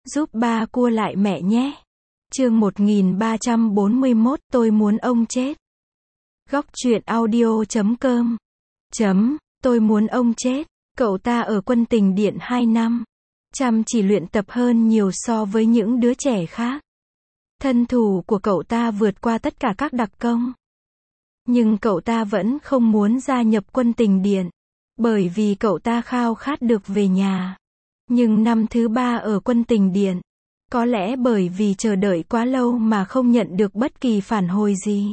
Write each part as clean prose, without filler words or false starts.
Giúp ba cua lại mẹ nhé. Chương 1341, tôi muốn ông chết. Góc truyện audio.com. Tôi muốn ông chết. Cậu ta ở quân tình điện 2 năm. Chăm chỉ luyện tập hơn nhiều so với những đứa trẻ khác. Thân thủ của cậu ta vượt qua tất cả các đặc công. Nhưng cậu ta vẫn không muốn gia nhập quân tình điện. Bởi vì cậu ta khao khát được về nhà. Nhưng năm thứ 3 ở quân tình điện. Có lẽ bởi vì chờ đợi quá lâu mà không nhận được bất kỳ phản hồi gì.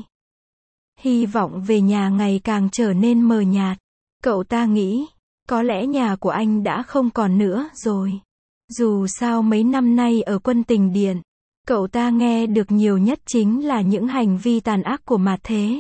Hy vọng về nhà ngày càng trở nên mờ nhạt. Cậu ta nghĩ, có lẽ nhà của anh đã không còn nữa rồi. Dù sao mấy năm nay ở quân tình điện, cậu ta nghe được nhiều nhất chính là những hành vi tàn ác của Mạt Thế.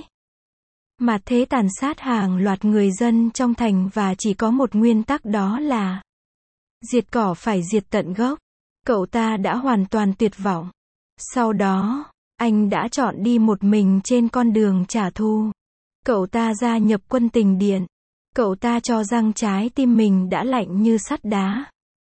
Mạt Thế tàn sát hàng loạt người dân trong thành và chỉ có một nguyên tắc, đó là diệt cỏ phải diệt tận gốc. Cậu ta đã hoàn toàn tuyệt vọng. Sau đó, anh đã chọn đi một mình trên con đường trả thù. Cậu ta gia nhập quân tình điện. Cậu ta cho rằng trái tim mình đã lạnh như sắt đá.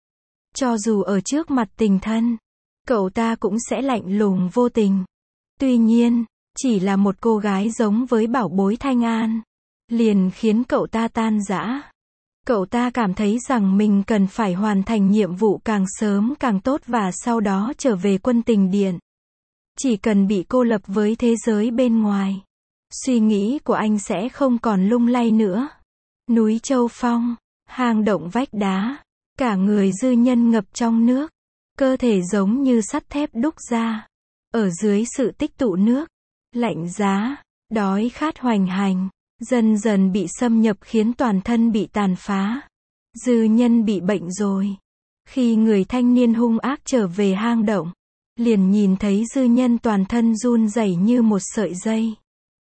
Cho dù ở trước mặt tình thân, cậu ta cũng sẽ lạnh lùng vô tình. Tuy nhiên, chỉ là một cô gái giống với bảo bối Thanh An, liền khiến cậu ta tan rã. Cậu ta cảm thấy rằng mình cần phải hoàn thành nhiệm vụ càng sớm càng tốt và sau đó trở về quân tình điện. Chỉ cần bị cô lập với thế giới bên ngoài, suy nghĩ của anh sẽ không còn lung lay nữa. Núi Châu Phong, hang động vách đá, cả người Dư Nhân ngập trong nước, cơ thể giống như sắt thép đúc ra. Ở dưới sự tích tụ nước, lạnh giá, đói khát hoành hành, dần dần bị xâm nhập khiến toàn thân bị tàn phá. Dư Nhân bị bệnh rồi. Khi người thanh niên hung ác trở về hang động, liền nhìn thấy Dư Nhân toàn thân run rẩy như một sợi dây.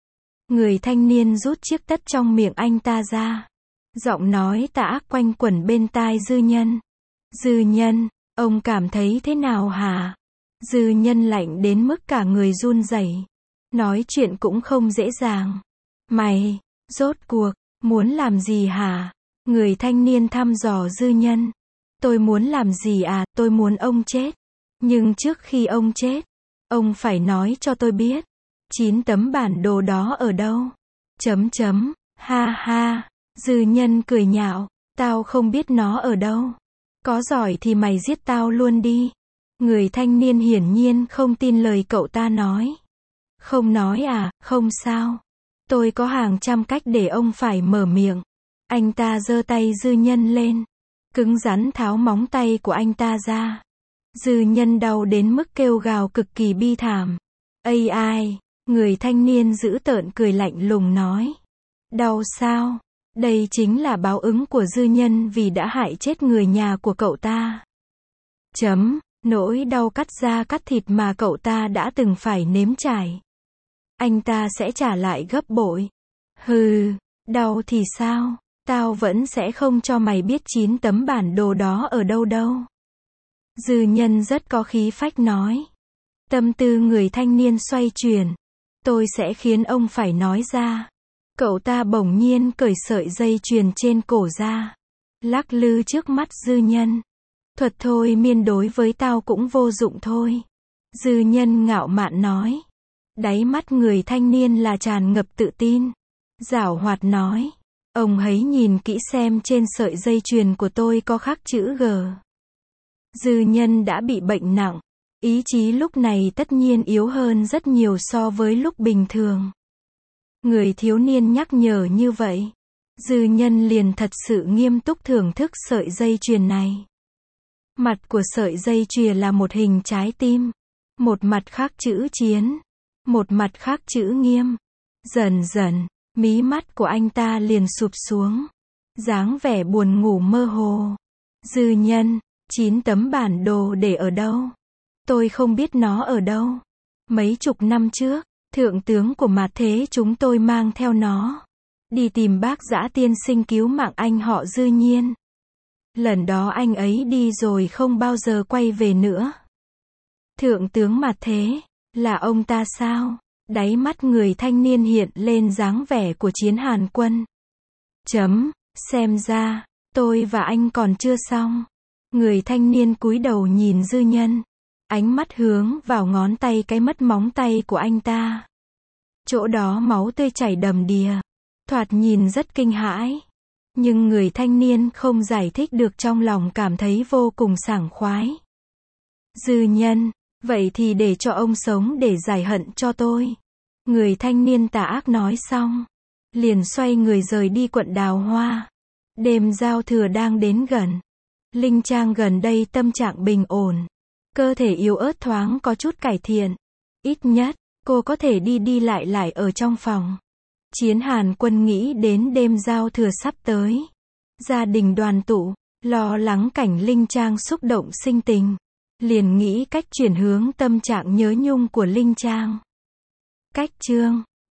Người thanh niên rút chiếc tất trong miệng anh ta ra. Giọng nói tà ác quanh quẩn bên tai Dư Nhân. Dư Nhân, ông cảm thấy thế nào hả? Dư Nhân lạnh đến mức cả người run rẩy. Nói chuyện cũng không dễ dàng. Mày, rốt cuộc, muốn làm gì hả? Người thanh niên thăm dò Dư Nhân. Tôi muốn làm gì à? Tôi muốn ông chết. Nhưng trước khi ông chết, ông phải nói cho tôi biết. 9 tấm bản đồ đó ở đâu? Ha ha. Dư Nhân cười nhạo. Tao không biết nó ở đâu. Có giỏi thì mày giết tao luôn đi. Người thanh niên hiển nhiên không tin lời cậu ta nói. Không nói à? Không sao. Tôi có hàng trăm cách để ông phải mở miệng. Anh ta giơ tay Dư Nhân lên. Cứng rắn tháo móng tay của anh ta ra. Dư Nhân đau đến mức kêu gào cực kỳ bi thảm. Ây ai, người thanh niên dữ tợn cười lạnh lùng nói. Đau sao? Đây chính là báo ứng của Dư Nhân vì đã hại chết người nhà của cậu ta. Nỗi đau cắt da cắt thịt mà cậu ta đã từng phải nếm trải. Anh ta sẽ trả lại gấp bội. Hừ, đau thì sao? Tao vẫn sẽ không cho mày biết 9 tấm bản đồ đó ở đâu đâu. Dư Nhân rất có khí phách nói. Tâm tư người thanh niên xoay chuyển. Tôi sẽ khiến ông phải nói ra. Cậu ta bỗng nhiên cởi sợi dây chuyền trên cổ ra. Lắc lư trước mắt Dư Nhân. Thuật thôi miên đối với tao cũng vô dụng thôi. Dư Nhân ngạo mạn nói. Đáy mắt người thanh niên là tràn ngập tự tin. Giảo hoạt nói. Ông hãy nhìn kỹ xem trên sợi dây chuyền của tôi có khắc chữ G. Dư Nhân đã bị bệnh nặng. Ý chí lúc này tất nhiên yếu hơn rất nhiều so với lúc bình thường. Người thiếu niên nhắc nhở như vậy. Dư Nhân liền thật sự nghiêm túc thưởng thức sợi dây chuyền này. Mặt của sợi dây chuyền là một hình trái tim. Một mặt khác chữ chiến. Một mặt khác chữ nghiêm. Dần dần, mí mắt của anh ta liền sụp xuống. Dáng vẻ buồn ngủ mơ hồ. Dư Nhân, 9 tấm bản đồ để ở đâu? Tôi không biết nó ở đâu. Mấy chục năm trước, thượng tướng của Mạt Thế chúng tôi mang theo nó. Đi tìm bác Dã tiên sinh cứu mạng anh họ Dư Nhiên. Lần đó anh ấy đi rồi không bao giờ quay về nữa. Thượng tướng Mạt Thế, là ông ta sao? Đáy mắt người thanh niên hiện lên dáng vẻ của chiến Hàn quân. Xem ra, tôi và anh còn chưa xong. Người thanh niên cúi đầu nhìn Dư Nhân. Ánh mắt hướng vào ngón tay cái mất móng tay của anh ta. Chỗ đó máu tươi chảy đầm đìa. Thoạt nhìn rất kinh hãi. Nhưng người thanh niên không giải thích được trong lòng cảm thấy vô cùng sảng khoái. Dư Nhân, vậy thì để cho ông sống để giải hận cho tôi. Người thanh niên tà ác nói xong. Liền xoay người rời đi quận Đào Hoa. Đêm giao thừa đang đến gần. Linh Trang gần đây tâm trạng bình ổn. Cơ thể yếu ớt thoáng có chút cải thiện. Ít nhất, cô có thể đi đi lại lại ở trong phòng. Chiến Hàn Quân nghĩ đến đêm giao thừa sắp tới. Gia đình đoàn tụ, lo lắng cảnh Linh Trang xúc động sinh tình. Liền nghĩ cách chuyển hướng tâm trạng nhớ nhung của Linh Trang. Cách chương